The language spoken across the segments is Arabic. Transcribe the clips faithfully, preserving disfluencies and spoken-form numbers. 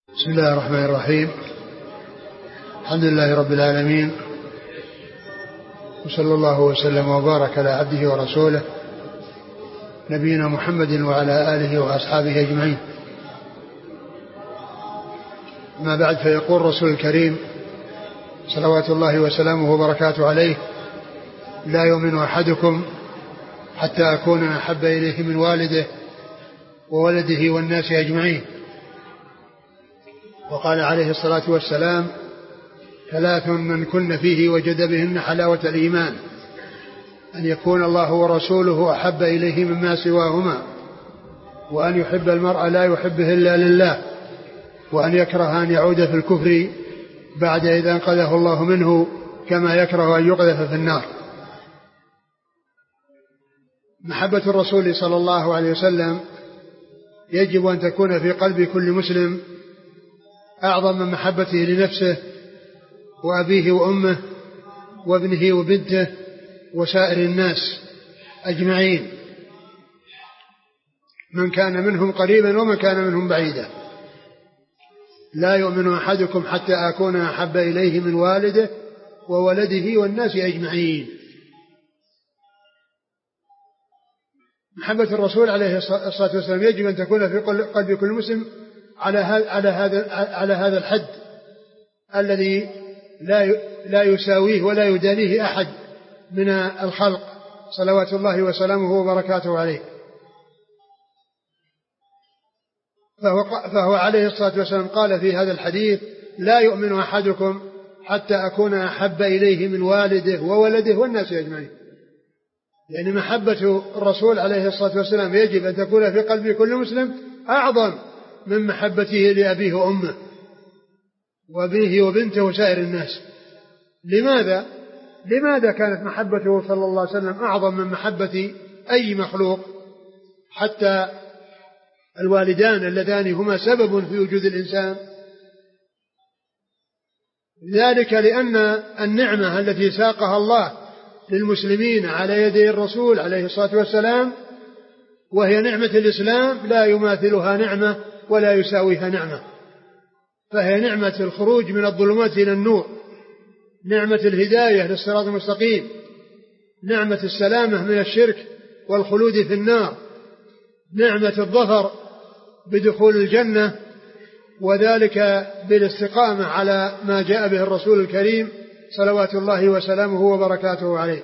بسم الله الرحمن الرحيم. الحمد لله رب العالمين، وصلى الله وسلم وبارك على عبده ورسوله نبينا محمد وعلى آله وأصحابه أجمعين. ما بعد، فيقول رسول الكريم صلوات الله وسلامه وبركاته عليه: لا يؤمن أحدكم حتى أكون أحب إليه من والده وولده والناس أجمعين. وقال عليه الصلاة والسلام: ثلاث من كن فيه وجد بهن حلاوة الإيمان: أن يكون الله ورسوله أحب إليه مما سواهما، وأن يحب المرء لا يحبه إلا لله، وأن يكره أن يعود في الكفر بعد إذا انقذه الله منه، كما يكره أن يقذف في النار. محبة الرسول صلى الله عليه وسلم يجب أن تكون في قلب كل مسلم أعظم من محبته لنفسه وأبيه وأمه وابنه وبنته وسائر الناس أجمعين، من كان منهم قريبا ومن كان منهم بعيدا. لا يؤمن أحدكم حتى أكون أحب إليه من والده وولده والناس أجمعين. محبة الرسول عليه الصلاة والسلام يجب أن تكون في قلب كل مسلم على هذا على هذا الحد الذي لا لا يساويه ولا يدانيه أحد من الخلق صلوات الله وسلامه وبركاته عليه. فهو, فهو عليه الصلاة والسلام قال في هذا الحديث: لا يؤمن أحدكم حتى أكون أحب إليه من والده وولده والناس أجمعين. يعني محبة الرسول عليه الصلاة والسلام يجب أن تكون في قلب كل مسلم أعظم من محبته لأبيه وأمه وابنه وبنته وسائر الناس. لماذا؟ لماذا كانت محبته صلى الله عليه وسلم أعظم من محبة أي مخلوق؟ حتى الوالدان اللذان هما سبب في وجود الإنسان. ذلك لأن النعمة التي ساقها الله للمسلمين على يدي الرسول عليه الصلاة والسلام، وهي نعمة الإسلام، لا يماثلها نعمة ولا يساويها نعمة. فهي نعمة الخروج من الظلمات إلى النور، نعمة الهداية للصراط المستقيم، نعمة السلامة من الشرك والخلود في النار، نعمة الظفر بدخول الجنة، وذلك بالاستقامة على ما جاء به الرسول الكريم صلوات الله وسلامه وبركاته عليه.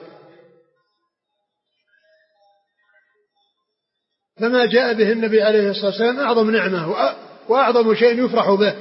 فما جاء به النبي عليه الصلاة والسلام أعظم نعمة وأعظم شيء يفرح به.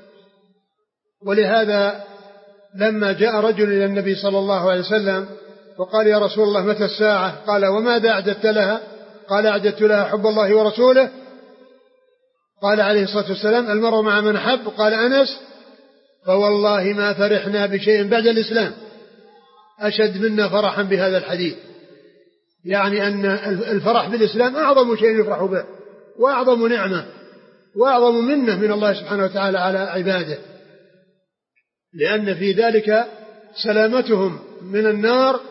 ولهذا لما جاء رجل إلى النبي صلى الله عليه وسلم وقال: يا رسول الله، متى الساعة؟ قال: وماذا أعددت لها؟ قال: أعددت لها حب الله ورسوله. قال عليه الصلاة والسلام: المرء مع من أحب. قال أنس: فوالله ما فرحنا بشيء بعد الإسلام أشد منا فرحا بهذا الحديث. يعني أن الفرح بالإسلام أعظم شيء يفرح به، وأعظم نعمة وأعظم منة من الله سبحانه وتعالى على عباده، لأن في ذلك سلامتهم من النار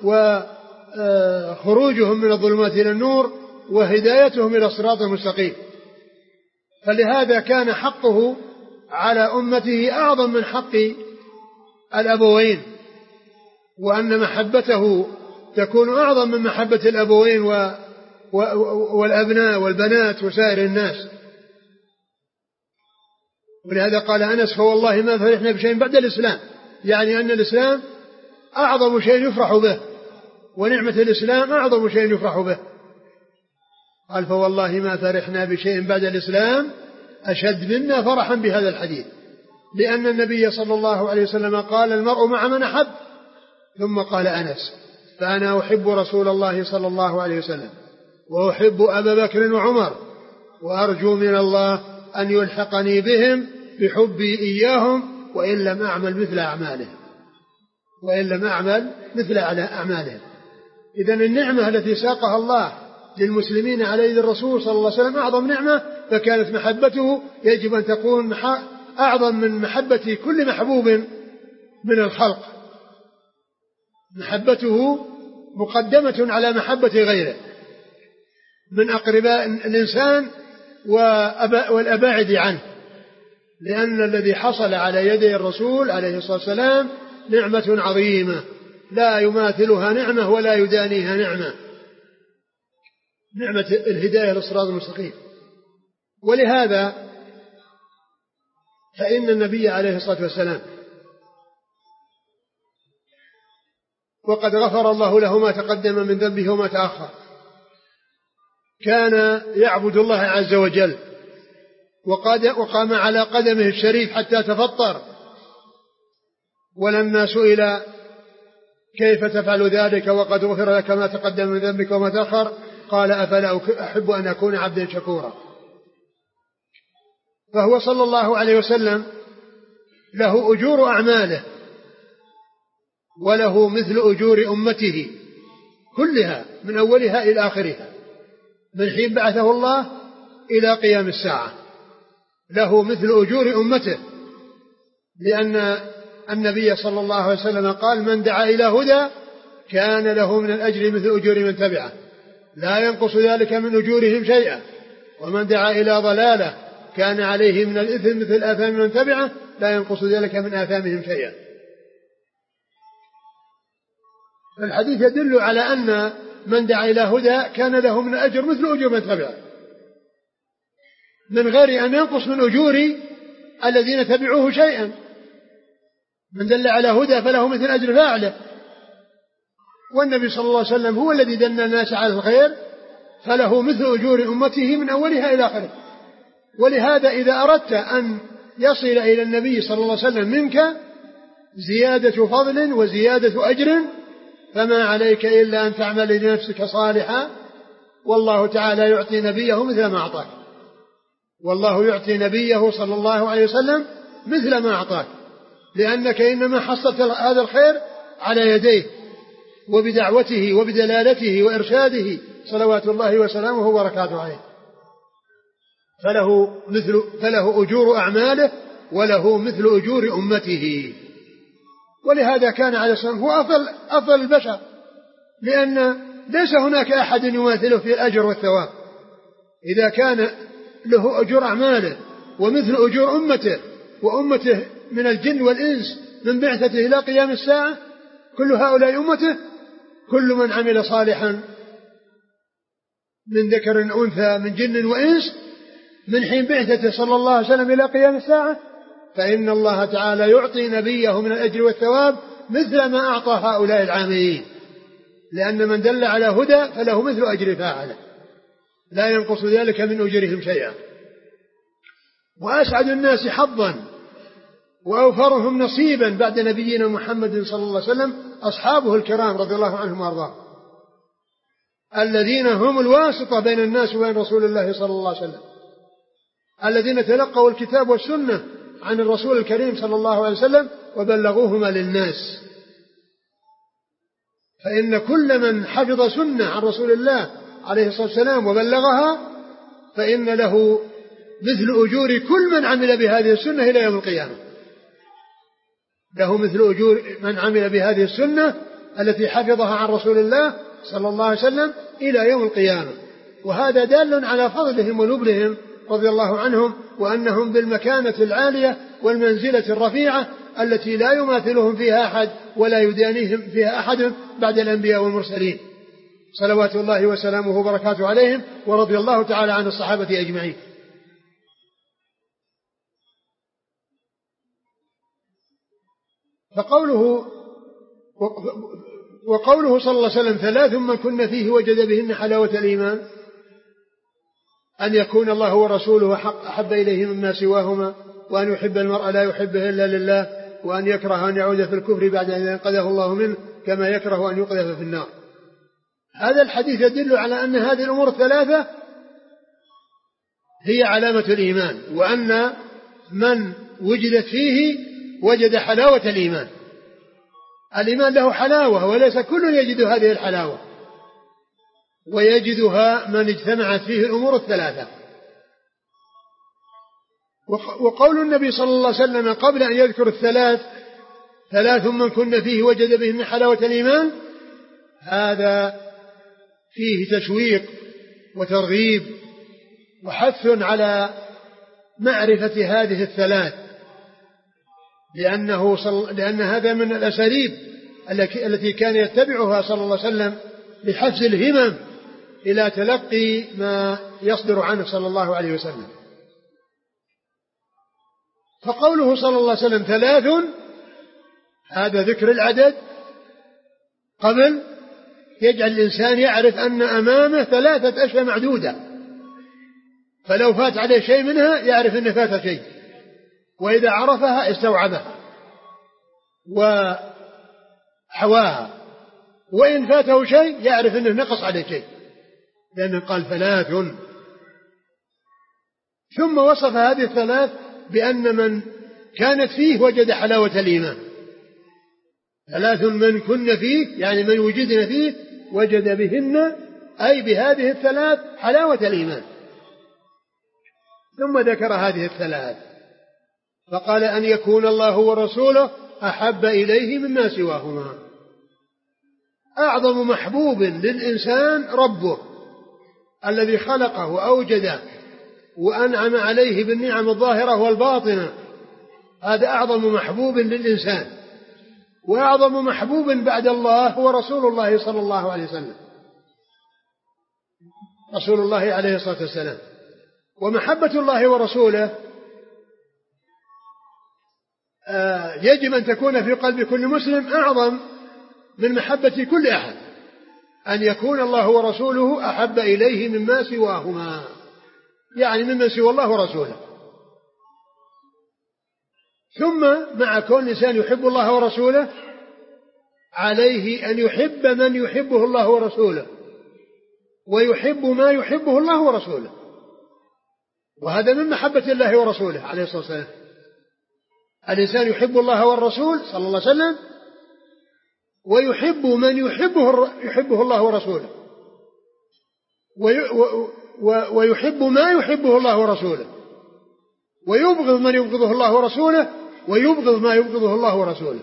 وخروجهم من الظلمات إلى النور وهدايتهم إلى الصراط المستقيم. فلهذا كان حقه على أمته أعظم من حق الأبوين، وأن محبته تكون أعظم من محبة الأبوين و... و... والأبناء والبنات وسائر الناس. ولهذا قال أنس: فوالله ما فرحنا بشيء بعد الإسلام. يعني أن الإسلام أعظم شيء يفرح به، ونعمة الإسلام أعظم شيء يفرح به. قال: فوالله ما فرحنا بشيء بعد الإسلام أشد منا فرحا بهذا الحديث، لأن النبي صلى الله عليه وسلم قال: المرء مع من أحب. ثم قال أنس: فأنا أحب رسول الله صلى الله عليه وسلم، وأحب أبا بكر وعمر، وأرجو من الله أن يلحقني بهم بحبي إياهم، وإن لم أعمل مثل أعمالهم وإن لم أعمل مثل أعمالهم. إذن النعمة التي ساقها الله للمسلمين على يد الرسول صلى الله عليه وسلم أعظم نعمة، فكانت محبته يجب أن تكون أعظم من محبة كل محبوب من الخلق. محبته مقدمة على محبة غيره من أقرباء الإنسان والأباعد عنه. لأن الذي حصل على يدي الرسول عليه الصلاة والسلام نعمة عظيمة لا يماثلها نعمة ولا يدانيها نعمة، نعمة الهداية للصراط المستقيم. ولهذا فإن النبي عليه الصلاة والسلام وقد غفر الله له ما تقدم من ذنبه وما تأخر، كان يعبد الله عز وجل وقد وقام على قدمه الشريف حتى تفطر، ولما سئل كيف تفعل ذلك وقد غفر لك ما تقدم من ذنبك وما تأخر قال أفلا أحب أن أكون عبدا شكورا. فهو صلى الله عليه وسلم له أجور أعماله وله مثل أجور أمته كلها من أولها إلى آخرها من حين بعثه الله إلى قيام الساعة، له مثل أجور أمته، لأن النبي صلى الله عليه وسلم قال من دعا إلى هدى كان له من الأجر مثل أجور من تبعه لا ينقص ذلك من أجورهم شيئا، ومن دعا إلى ضلالة كان عليه من الإثم مثل آثام من تبعه لا ينقص ذلك من آثامهم شيئا. الحديث يدل على أن من دعا إلى هدى كان له من الأجر مثل أجور من تبعه من غير أن ينقص من أجور الذين تبعوه شيئا. من دل على هدى فله مثل أجر فاعله، والنبي صلى الله عليه وسلم هو الذي دل الناس على الخير فله مثل أجور أمته من أولها إلى آخره. ولهذا إذا أردت أن يصل إلى النبي صلى الله عليه وسلم منك زيادة فضل وزيادة أجر فما عليك إلا أن تعمل لنفسك صالحا، والله تعالى يعطي نبيه مثل ما أعطاك، والله يعطي نبيه صلى الله عليه وسلم مثل ما أعطاك، لأنك إنما حصلت هذا الخير على يديه وبدعوته وبدلالته وإرشاده صلوات الله وسلامه وبركاته عليه، فله مثل فله أجور أعماله وله مثل أجور أمته. ولهذا كان عليه الصلاة والسلام هو أفضل, أفضل البشر، لأن ليس هناك أحد يماثله في الأجر والثواب. إذا كان له أجور أعماله ومثل أجور أمته وأمته من الجن والإنس من بعثته إلى قيام الساعة كل هؤلاء أمته، كل من عمل صالحا من ذكر أنثى من جن وإنس من حين بعثته صلى الله عليه وسلم إلى قيام الساعة فإن الله تعالى يعطي نبيه من الأجر والثواب مثل ما أعطى هؤلاء العاملين، لأن من دل على هدى فله مثل أجر فاعله لا ينقص ذلك من أجرهم شيئا. وأسعد الناس حظا وأوفرهم نصيبا بعد نبينا محمد صلى الله عليه وسلم أصحابه الكرام رضي الله عنهم وأرضاهم، الذين هم الواسطة بين الناس وبين رسول الله صلى الله عليه وسلم، الذين تلقوا الكتاب والسنة عن الرسول الكريم صلى الله عليه وسلم وبلغوهما للناس. فإن كل من حفظ سنة عن رسول الله عليه الصلاة والسلام وبلغها فإن له مثل أجور كل من عمل بهذه السنة إلى يوم القيامة، له مثل أجور من عمل بهذه السنة التي حفظها عن رسول الله صلى الله عليه وسلم إلى يوم القيامة. وهذا دال على فضلهم ونبلهم رضي الله عنهم، وأنهم بالمكانة العالية والمنزلة الرفيعة التي لا يماثلهم فيها أحد ولا يدانيهم فيها أحد بعد الأنبياء والمرسلين صلوات الله وسلامه وبركاته عليهم، ورضي الله تعالى عن الصحابة أجمعين. فقوله وقوله صلى الله عليه وسلم ثلاث من كن فيه وجد بهن حلاوة الإيمان، أن يكون الله ورسوله أحب إليه مما سواهما، وأن يحب المرء لا يحبه إلا لله، وأن يكره أن يعود في الكفر بعد أن ينقذه الله منه كما يكره أن يقذف في النار. هذا الحديث يدل على أن هذه الأمور الثلاثة هي علامة الإيمان، وأن من وجدت فيه وجد حلاوة الإيمان. الإيمان له حلاوة وليس كل يجد هذه الحلاوة، ويجدها من اجتمعت فيه الأمور الثلاثة. وقول النبي صلى الله عليه وسلم قبل أن يذكر الثلاث ثلاث من كن فيه وجد بهن حلاوة الإيمان، هذا فيه تشويق وترغيب وحث على معرفة هذه الثلاث، لأنه صل... لأن هذا من الأساليب التي كان يتبعها صلى الله عليه وسلم لحفز الهمم إلى تلقي ما يصدر عنه صلى الله عليه وسلم. فقوله صلى الله عليه وسلم ثلاث، هذا ذكر العدد قبل يجعل الإنسان يعرف أن أمامه ثلاثة أشياء معدودة، فلو فات عليه شيء منها يعرف أنه فات شيء، وإذا عرفها استوعبها وحواها، وإن فاته شيء يعرف أنه نقص عليه شيء، لأنه قال ثلاث. ثم وصف هذه الثلاث بأن من كانت فيه وجد حلاوة الإيمان. ثلاث من كن فيه يعني من وجدن فيه وجد بهن، أي بهذه الثلاث حلاوة الإيمان. ثم ذكر هذه الثلاث فقال أن يكون الله ورسوله أحب إليه مما سواهما. أعظم محبوب للإنسان ربه الذي خلقه وأوجده وأنعم عليه بالنعم الظاهرة والباطنة، هذا أعظم محبوب للإنسان. وأعظم محبوب بعد الله هو رسول الله صلى الله عليه وسلم، رسول الله عليه الصلاة والسلام. ومحبة الله ورسوله يجب أن تكون في قلب كل مسلم أعظم من محبة كل أحد، أن يكون الله ورسوله أحب إليه مما سواهما، يعني ممن سوى الله ورسوله. ثم مع كون الإنسان يحب الله ورسوله عليه أن يحب من يحبه الله ورسوله، ويحب ما يحبه الله ورسوله، وهذا من محبة الله ورسوله عليه الصلاة والسلام. الإنسان يحب الله والرسول صلى الله عليه وسلم، ويحب من يحبه يحبه الله ورسوله، ويحب ما يحبه الله ورسوله، ويبغض من يبغضه الله ورسوله، ويبغض ما يبغضه الله ورسوله.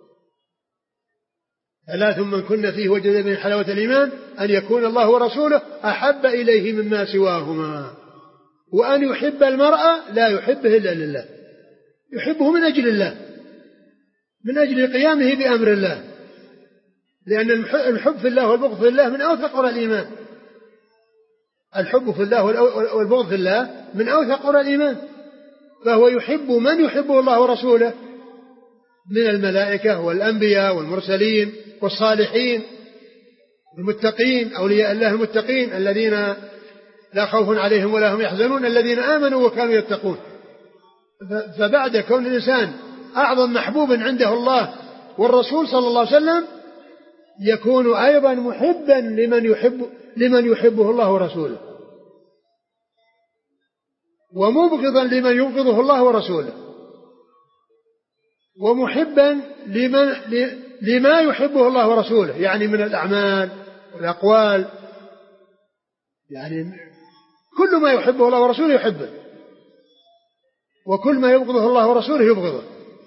ثلاث من كن فيه وجد من حلاوة الإيمان أن يكون الله ورسوله أحب إليه مما سواهما، وأن يحب المرأة لا يحبه إلا لله، يحبه من أجل الله، من أجل قيامه بأمر الله، لأن الحب في الله والبغض في الله من أوثق قرى الإيمان. الحب في الله والبغض في الله من أوثق قرى الإيمان. فهو يحب من يحبه الله ورسوله من الملائكة والأنبياء والمرسلين والصالحين المتقين، أولياء الله المتقين الذين لا خوف عليهم ولا هم يحزنون، الذين آمنوا وكانوا يتقون. فبعد كون الإنسان أعظم محبوب عنده الله والرسول صلى الله عليه وسلم، يكون أيضا محبا لمن يحب لمن يحبه الله ورسوله، ومبغضا لمن يبغضه الله ورسوله، ومحبا لمن لما يحبه الله ورسوله، يعني من الأعمال والأقوال، يعني كل ما يحبه الله ورسوله يحبه، وكل ما يبغضه الله ورسوله يبغضه.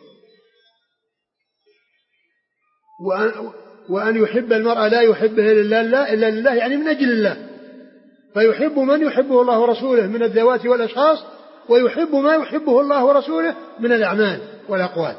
وأن, وأن يحب المرء لا يحبه إلا لله إلا لله يعني من أجل الله، فيحب من يحبه الله ورسوله من الذوات والأشخاص، ويحب ما يحبه الله ورسوله من الأعمال والأقوال.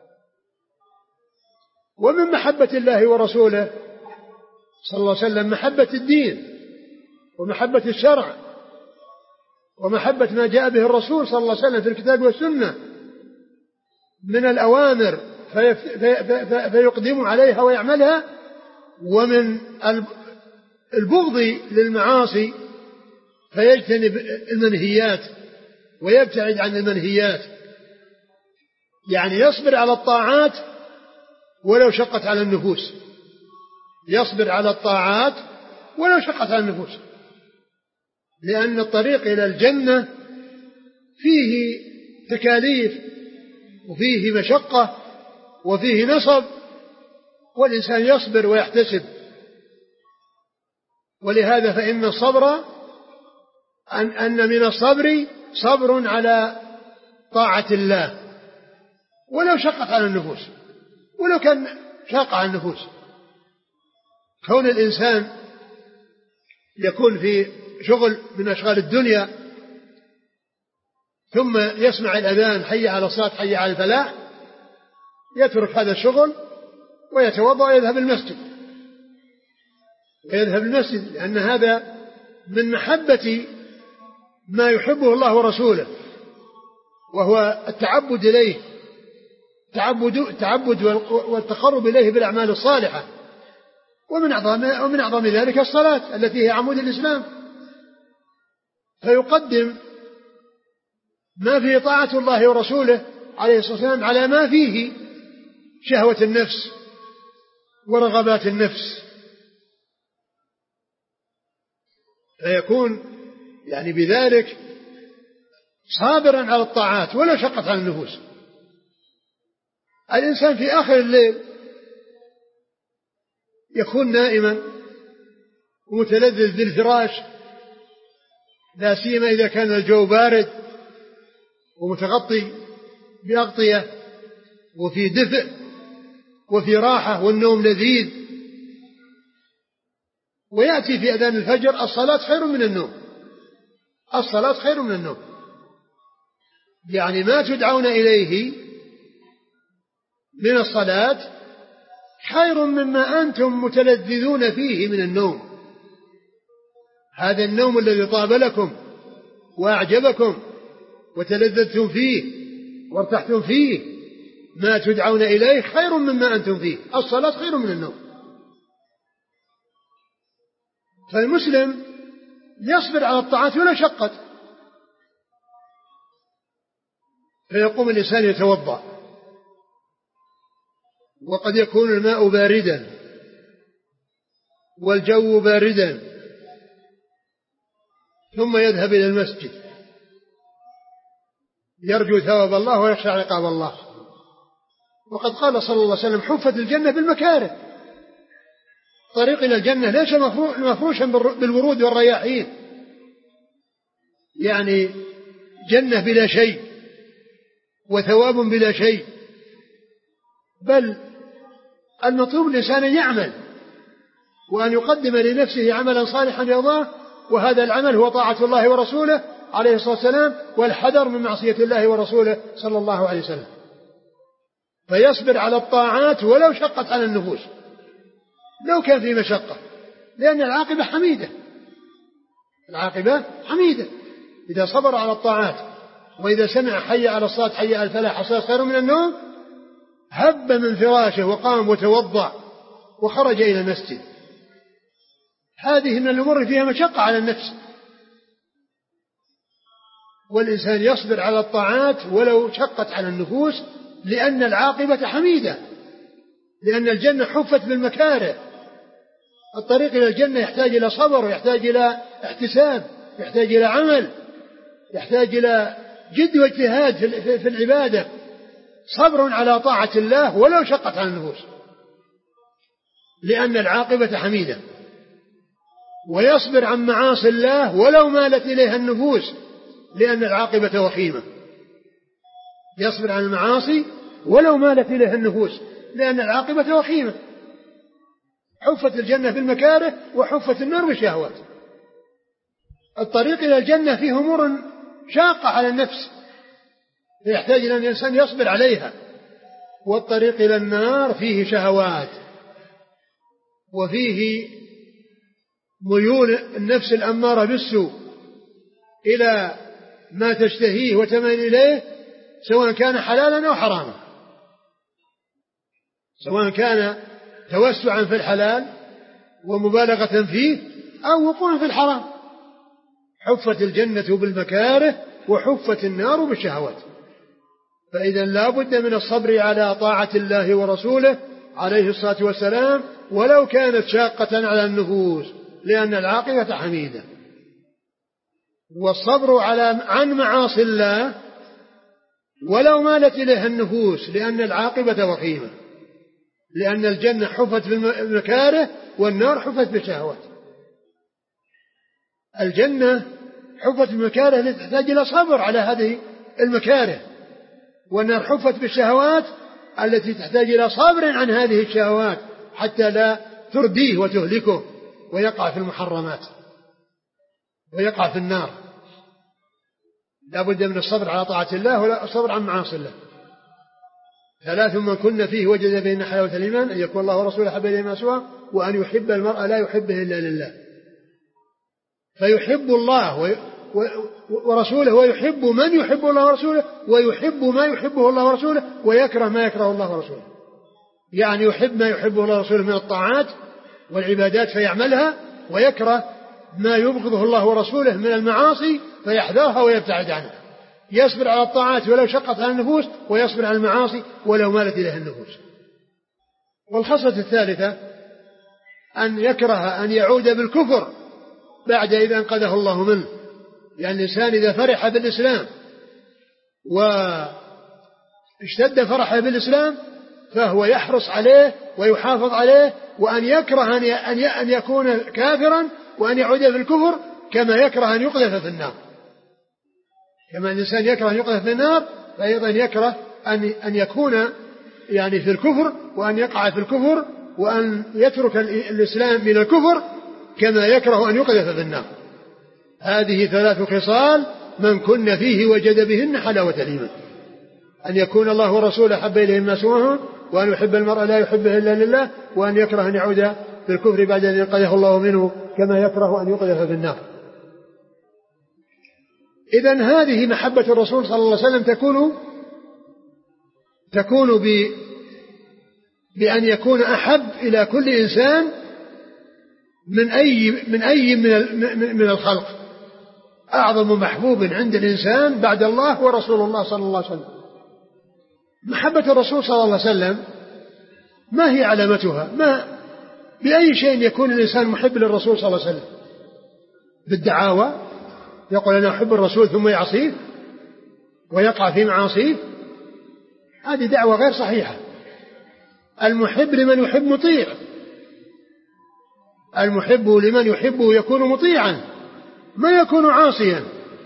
ومن محبة الله ورسوله صلى الله عليه وسلم محبة الدين ومحبة الشرع ومحبة ما جاء به الرسول صلى الله عليه وسلم في الكتاب والسنة من الأوامر في في في فيقدم عليها ويعملها، ومن البغض للمعاصي فيجتنب المنهيات ويبتعد عن المنهيات، يعني يصبر على الطاعات ولو شقت على النفوس، يصبر على الطاعات ولو شقت على النفوس، لأن الطريق إلى الجنة فيه تكاليف وفيه مشقة وفيه نصب، والإنسان يصبر ويحتسب. ولهذا فإن الصبر أن, أن من الصبر صبر على طاعة الله ولو شقت على النفوس، ولو كان شاق على النفوس. كون الإنسان يكون في شغل من أشغال الدنيا ثم يسمع الأذان حي على الصلاة حي على الفلاح يترك هذا الشغل ويتوضأ ويذهب المسجد ويذهب المسجد لأن هذا من محبة ما يحبه الله ورسوله، وهو التعبد إليه، تعبد التعبد والتقرب إليه بالأعمال الصالحة. ومن أعظم ومن أعظم ذلك الصلاة التي هي عمود الإسلام، فيقدم ما فيه طاعة الله ورسوله عليه الصلاة والسلام على ما فيه شهوة النفس ورغبات النفس، فيكون يعني بذلك صابرا على الطاعات ولا شقت على النفوس. الإنسان في آخر الليل يكون نائما ومتلذذ بالفراش، لا سيما إذا كان الجو بارد ومتغطي بأغطية وفي دفء وفي راحة والنوم لذيذ، ويأتي في أذان الفجر الصلاة خير من النوم، الصلاة خير من النوم، يعني ما تدعون إليه من الصلاة خير مما أنتم متلذذون فيه من النوم. هذا النوم الذي طاب لكم وأعجبكم وتلذذتم فيه وارتحتم فيه، ما تدعون إليه خير مما أنتم فيه، الصلاة خير من النوم. فالمسلم يصبر على الطاعات ولا شقت، فيقوم الإنسان يتوضأ وقد يكون الماء باردا والجو باردا، ثم يذهب إلى المسجد يرجو ثواب الله ويخشى عقاب الله. وقد قال صلى الله عليه وسلم: حفت الجنة بالمكاره. طريق إلى الجنة ليس مفروشا بالورود والرياحين، يعني جنة بلا شيء وثواب بلا شيء، بل المطلوب الإنسان أن يعمل وأن يقدم لنفسه عملا صالحا يرضاه، وهذا العمل هو طاعة الله ورسوله عليه الصلاة والسلام والحذر من معصية الله ورسوله صلى الله عليه وسلم. فيصبر على الطاعات ولو شقت على النفوس، لو كان في مشقة، لأن العاقبة حميدة، العاقبة حميدة إذا صبر على الطاعات. وإذا سمع حي على الصلاة حي على الفلاح الصلاة خير من النوم، هب من فراشه وقام وتوضأ وخرج إلى المسجد. هذه من الأمور فيها مشقة على النفس، والإنسان يصبر على الطاعات ولو شقت على النفوس، لأن العاقبة حميدة، لأن الجنة حفت بالمكاره. الطريق إلى الجنة يحتاج إلى صبر، ويحتاج إلى احتساب، يحتاج إلى عمل، يحتاج إلى جد واجتهاد في العبادة، صبر على طاعة الله ولو شقت على النفوس، لأن العاقبة حميدة. ويصبر عن معاصي الله ولو مالت إليها النفوس، لأن العاقبة وخيمة. يصبر عن المعاصي ولو مالت إليها النفوس، لأن العاقبة وخيمة. حفت الجنة بالمكاره وحفت النار بالشهوات. الطريق إلى الجنة فيه أمور شاقة على النفس يحتاج إلى أن الإنسان يصبر عليها، والطريق إلى النار فيه شهوات وفيه ميول النفس الأمارة بالسوء إلى ما تشتهيه وتميل إليه، سواء كان حلالا أو حراما، سواء كان توسعا في الحلال ومبالغة فيه أو وقوعا في الحرام. حفت الجنة بالمكاره وحفت النار بالشهوات. فإذا لا بد من الصبر على طاعة الله ورسوله عليه الصلاة والسلام ولو كانت شاقة على النفوس، لأن العاقبة حميدة. والصبر على عن معاصي الله ولو مالت إليها النفوس، لأن العاقبة وخيمة، لأن الجنة حفت بالمكاره والنار حفت بالشهوات. الجنة حفت بالمكاره التي تحتاج إلى صبر على هذه المكاره، والنار حفت بالشهوات التي تحتاج إلى صبر عن هذه الشهوات حتى لا ترديه وتهلكه ويقع في المحرمات ويقع في النار. لا بد من الصبر على طاعة الله ولا الصبر عن معاصي الله. ثلاث من كن فيه وجد بهن حلاوة الإيمان: أن يكون الله ورسوله أحب إليه ما سواه، وأن يحب المرء لا يحبه إلا لله. فيحب الله ورسوله ويحب من يحب الله ورسوله، ويحب ما يحبه الله ورسوله، ويكره ما يكره الله ورسوله. يعني يحب ما يحبه الله ورسوله من الطاعات والعبادات فيعملها، ويكره ما يبغضه الله ورسوله من المعاصي فيحذرها ويبتعد عنها. يصبر على الطاعات ولو شقت على النفوس، ويصبر على المعاصي ولو مالت إليها النفوس. والخصلة الثالثة أن يكره أن يعود بالكفر بعد إذا انقذه الله منه. يعني الإنسان إذا فرح بالإسلام واشتد فرحه بالإسلام فهو يحرص عليه ويحافظ عليه، وأن يكره أن يكون كافرا وأن يعود في الكفر، كما يكره أن يقذف في النار. كما الإنسان يكره أن يقذف في النار، فأيضا يكره أن أن يكون يعني في الكفر، وأن يقع في الكفر، وأن يترك الإسلام من الكفر، كما يكره أن يقذف في النار. هذه ثلاث خصال من كن فيه وجد بهن حلاوة الإيمان: أن يكون الله ورسوله أحب إليه ما سواه، وأن يحب المرء لا يحبه إلا لله، وأن يكره أن يعود في الكفر بعد أن ينقذه الله منه، كما يكره أن يقذف في النار. إذن هذه محبة الرسول صلى الله عليه وسلم تكون تكون ب بأن يكون أحب إلى كل إنسان من أي من أي من من الخلق. أعظم محبوب عند الإنسان بعد الله ورسول الله صلى الله عليه وسلم. محبة الرسول صلى الله عليه وسلم ما هي علامتها؟ ما بأي شيء يكون الإنسان محب للرسول صلى الله عليه وسلم؟ بالدعاوى، يقول أنا أحب الرسول ثم يعصيه ويقع في معاصيه، هذه دعوة غير صحيحة. المحب لمن يحب مطيع، المحب لمن يحبه يكون مطيعا ما يكون عاصيا.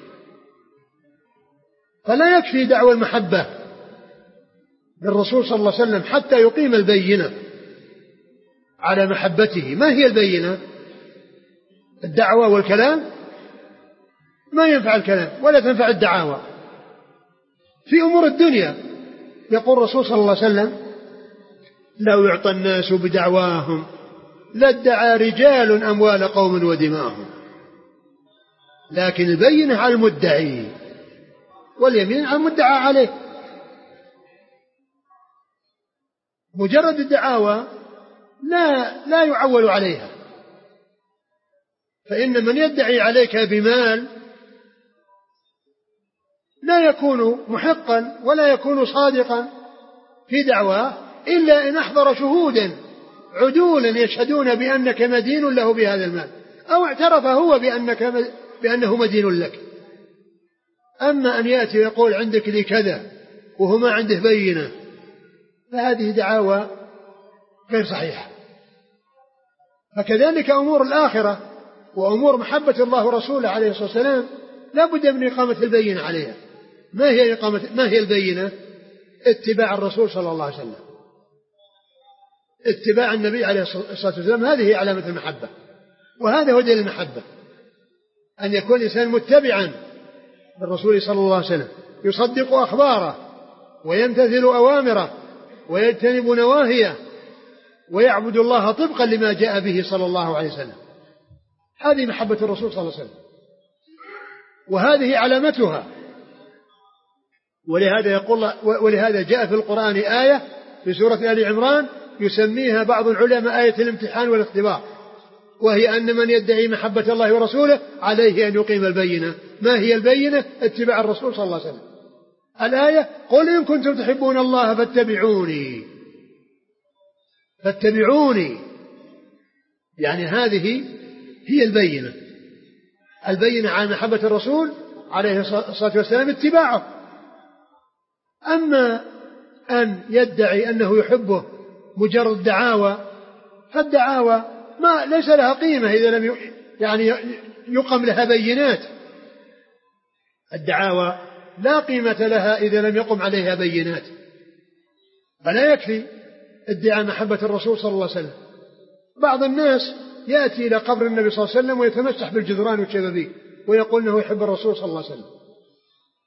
فلا يكفي دعوى المحبة للرسول صلى الله عليه وسلم حتى يقيم البينة على محبته. ما هي البينة؟ الدعوة والكلام؟ ما ينفع الكلام ولا تنفع الدعاوى. في أمور الدنيا يقول الرسول صلى الله عليه وسلم: لو يعطى الناس بدعواهم لادعى رجال أموال قوم ودماءهم، لكن البينة على المدعي واليمين على المدعى عليه. مجرد الدعاوى لا لا يعول عليها، فإن من يدعي عليك بمال لا يكون محقا ولا يكون صادقا في دعواه إلا إن أحضر شهودا عدولا يشهدون بأنك مدين له بهذا المال، أو اعترف هو بأنك بأنه مدين لك. أما أن يأتي ويقول عندك لي كذا وهو ما عنده بينة، فهذه دعاوى غير صحيحة. فكذلك أمور الآخرة وأمور محبة الله ورسوله عليه الصلاة والسلام لا بد من إقامة البينة عليها. ما هي إقامة ما هي البينة؟ اتباع الرسول صلى الله عليه وسلم، اتباع النبي عليه الصلاة والسلام، هذه علامة المحبة، وهذا هو دليل المحبة، أن يكون الإنسان متبعا للرسول صلى الله عليه وسلم، يصدق أخباره ويمتثل أوامره ويجتنب نواهيه ويعبد الله طبقا لما جاء به صلى الله عليه وسلم. هذه محبة الرسول صلى الله عليه وسلم، وهذه علامتها. ولهذا يقول ولهذا جاء في القرآن آية في سورة آل عمران يسميها بعض العلماء آية الامتحان والاختبار، وهي أن من يدعي محبة الله ورسوله عليه أن يقيم البينة. ما هي البينة؟ اتباع الرسول صلى الله عليه وسلم. الآية: قل إن كنتم تحبون الله فاتبعوني فاتبعوني يعني هذه هي البينة. البينة على محبة الرسول عليه الصلاة والسلام اتباعه. أما أن يدعي أنه يحبه مجرد دعاوى، فالدعاوى ما ليس لها قيمة إذا لم يعني يقم لها بينات. الدعاوى لا قيمة لها إذا لم يقم عليها بينات. فلا يكفي ادعاء محبة الرسول صلى الله عليه وسلم. بعض الناس يأتي إلى قبر النبي صلى الله عليه وسلم ويتمسح بالجدران والشبابيك ويقول أنه يحب الرسول صلى الله عليه وسلم.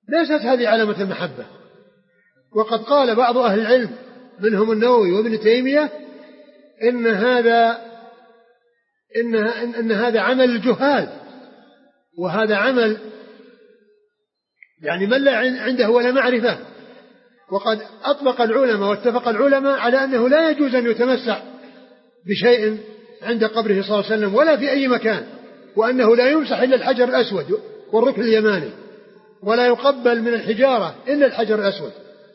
ليست هذه علامة المحبة. وقد قال بعض أهل العلم منهم النووي وابن تيمية إن هذا إن, إن هذا عمل الجهال، وهذا عمل يعني من لا عنده ولا معرفة. وقد أطبق العلماء واتفق العلماء على أنه لا يجوز أن يتمسح بشيء عند قبره صلى الله عليه وسلم ولا في أي مكان، وأنه لا يمسح إلا الحجر الأسود والركن اليماني، ولا يقبل من الحجارة إلا الحجر الأسود.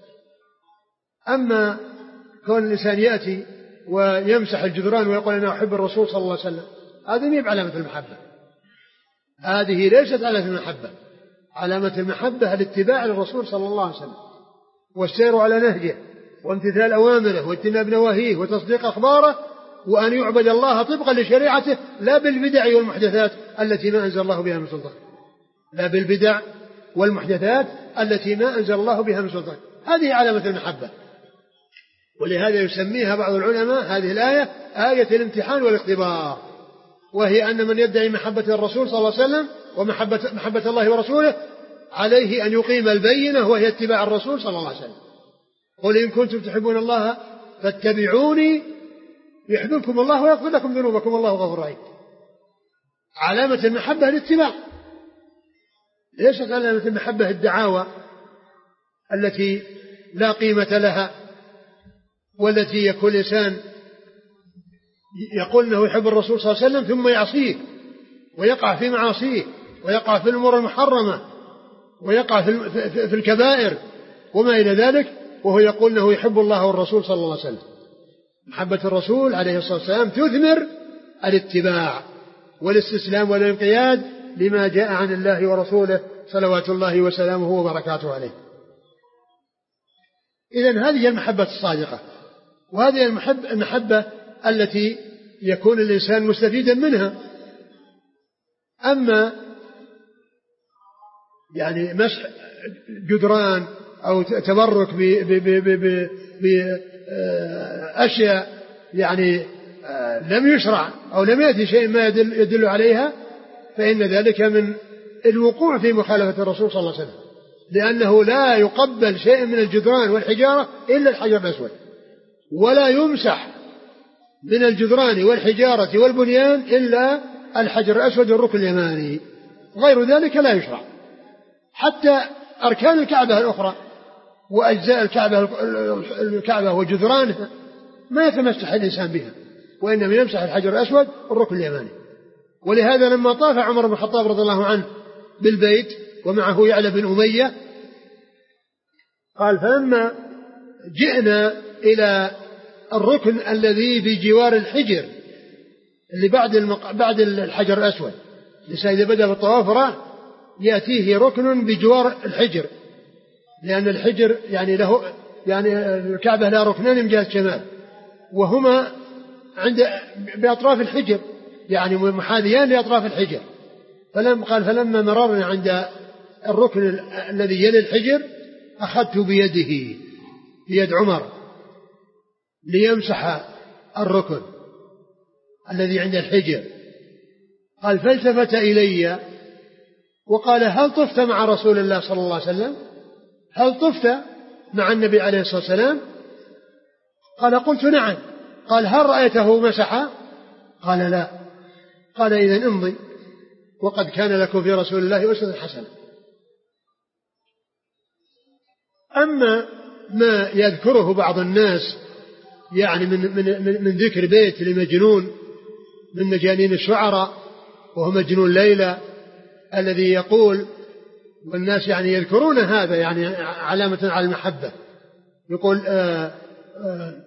أما كون الإنسان يأتي ويمسح الجدران ويقول أنا أحب الرسول صلى الله عليه وسلم، هذه مي بعلامة المحبة، هذه ليست علامة المحبة. علامة المحبة الاتباع للرسول صلى الله عليه وسلم والسير على نهجه وامتثال أوامره واجتناب نواهيه وتصديق أخباره، وأن يعبد الله طبقا لشريعته لا بالبدع والمحدثات التي ما أنزل الله بها من سلطان، لا بالبدع والمحدثات التي ما أنزل الله بها من سلطان. هذه علامة المحبة. ولهذا يسميها بعض العلماء هذه الآية آية الامتحان والاختبار، وهي أن من يدعي محبة الرسول صلى الله عليه وسلم ومحبة محبة الله ورسوله عليه أن يقيم البينة، وهي اتباع الرسول صلى الله عليه وسلم. قل إن كنتم تحبون الله فاتبعوني يحببكم الله ويغفر لكم ذنوبكم والله غفور رحيم. علامة المحبة الاتباع، ليست علامة المحبة الدعاوى التي لا قيمة لها، والتي يكون الإنسان يقول أنه يحب الرسول صلى الله عليه وسلم ثم يعصيه ويقع في معاصيه ويقع في الأمور المحرمة ويقع في الكبائر وما إلى ذلك، وهو يقول أنه يحب الله والرسول صلى الله عليه وسلم. محبة الرسول عليه الصلاة والسلام تثمر الاتباع والاستسلام والانقياد لما جاء عن الله ورسوله صلوات الله وسلامه وبركاته عليه. إذن هذه المحبة الصادقة، وهذه المحبة, المحبة التي يكون الإنسان مستفيدا منها. أما يعني مسح جدران أو تبرك بأشياء يعني لم يشرع أو لم يأتي شيء ما يدل, يدل عليها، فإن ذلك من الوقوع في مخالفة الرسول صلى الله عليه وسلم، لأنه لا يقبل شيء من الجدران والحجارة إلا الحجر الأسود، ولا يمسح من الجدران والحجارة والبنيان إلا الحجر الأسود والركن اليماني، غير ذلك لا يشرع. حتى أركان الكعبة الأخرى وأجزاء الكعبة, الكعبة وجدرانها ما يتمسح الإنسان بها، وإنما يمسح الحجر الأسود والركن اليماني. ولهذا لما طاف عمر بن الخطاب رضي الله عنه بالبيت ومعه يعلى بن أمية قال فلما جئنا إلى الركن الذي بجوار الحجر اللي بعد المق... بعد الحجر الأسود، لسا إذا بدأ بالطواف راح يأتيه ركن بجوار الحجر، لأن الحجر يعني له يعني الكعبة لها ركنان من جهة الشمال وهما عند بأطراف الحجر يعني محاذيان لأطراف الحجر. فلما قال فلما مررنا عند الركن الذي يلي الحجر أخذت بيده بيد عمر ليمسح الركن الذي عند الحجر. قال فالتفت إلي وقال هل طفت مع رسول الله صلى الله عليه وسلم؟ هل طفت مع النبي عليه الصلاة والسلام؟ قال قلت نعم. قال هل رأيته مسح؟ قال لا. قال إذن امضي وقد كان لكم في رسول الله أسوة حسنة. أما ما يذكره بعض الناس يعني من, من, من, من ذكر بيت لمجنون من مجانين الشعراء وهو مجنون ليلى الذي يقول، والناس يعني يذكرون هذا يعني علامة على المحبة، يقول آآ آآ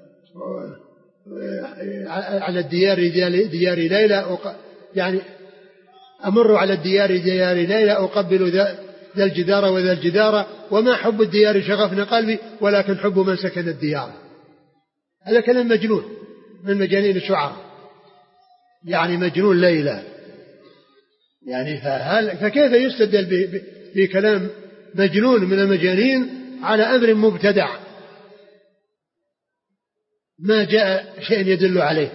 على الديار ديار ليلى يعني أمر على الديار ديار ليلى أقبل ذا الجدار وذا الجدار وما حب الديار شغفنا قلبي ولكن حب من سكن الديار. هذا كلام مجنون من مجانين الشعراء يعني مجنون ليلى يعني فهل فكيف يستدل بكلام مجنون من المجانين على أمر مبتدع ما جاء شيء يدل عليه؟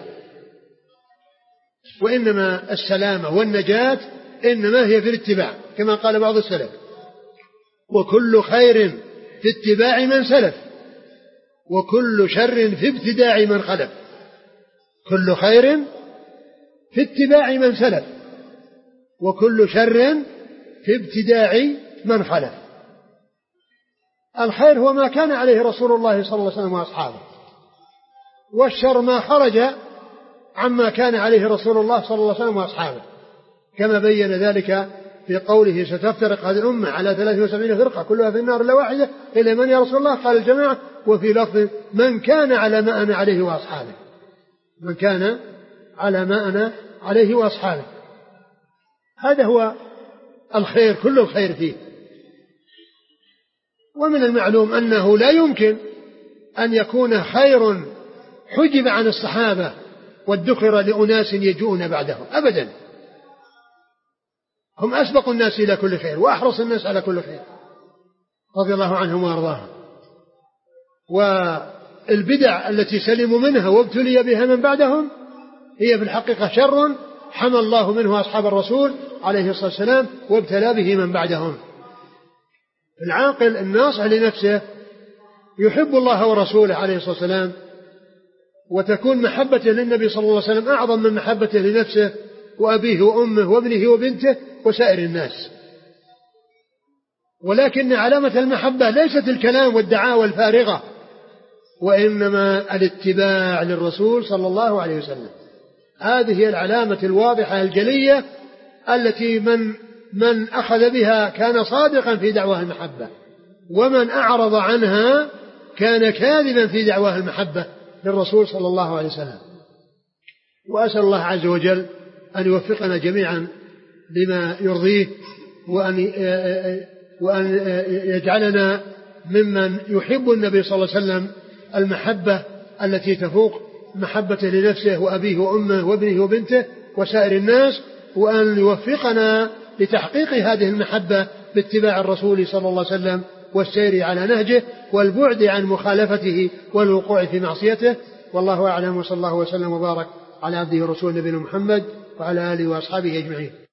وإنما السلامة والنجاة إنما هي في الاتباع كما قال بعض السلف. وكل خير في اتباع من سلف، وكل شر في ابتداع من خلف. كل خير في اتباع من سلف، وكل شر في ابتداع من خلف. الخير هو ما كان عليه رسول الله صلى الله عليه وسلم وأصحابه، والشر ما خرج عما كان عليه رسول الله صلى الله عليه وسلم وأصحابه، كما بين ذلك في قوله ستفترق هذه الأمة على ثلاث وسبعين فرقة كلها في النار إلا واحدة، إلا من يا رسول الله؟ قال الجماعة. وفي لفظ من كان على ما أنا عليه وأصحابه، من كان على ما أنا عليه وأصحابه. هذا هو الخير، كل الخير فيه. ومن المعلوم أنه لا يمكن أن يكون خير حجب عن الصحابة وادخر لأناس يجوءون بعدهم أبدا. هم أسبق الناس إلى كل خير وأحرص الناس على كل خير رضي الله عنهم وأرضاهم. والبدع التي سلموا منها وابتلي بها من بعدهم هي في الحقيقة شر حمى الله منه أصحاب الرسول عليه الصلاة والسلام وابتلى به من بعدهم. العاقل الناصح لنفسه يحب الله ورسوله عليه الصلاة والسلام، وتكون محبته للنبي صلى الله عليه وسلم أعظم من محبته لنفسه وأبيه وأمه وابنه وبنته وسائر الناس. ولكن علامة المحبة ليست الكلام والدعاوى الفارغة، وإنما الاتباع للرسول صلى الله عليه وسلم. هذه هي العلامة الواضحة الجلية التي من من أخذ بها كان صادقا في دعواه المحبة، ومن أعرض عنها كان كاذبا في دعواه المحبة للرسول صلى الله عليه وسلم. وأسأل الله عز وجل أن يوفقنا جميعا لما يرضيه، وأن وأن يجعلنا ممن يحب النبي صلى الله عليه وسلم المحبة التي تفوق محبته لنفسه وأبيه وأمه وابنه وبنته وسائر الناس، وأن يوفقنا لتحقيق هذه المحبة باتباع الرسول صلى الله عليه وسلم والسير على نهجه والبعد عن مخالفته والوقوع في معصيته. والله أعلم، وصلى الله وسلم وبارك على عبده ورسوله نبينا محمد وعلى آله وأصحابه أجمعين.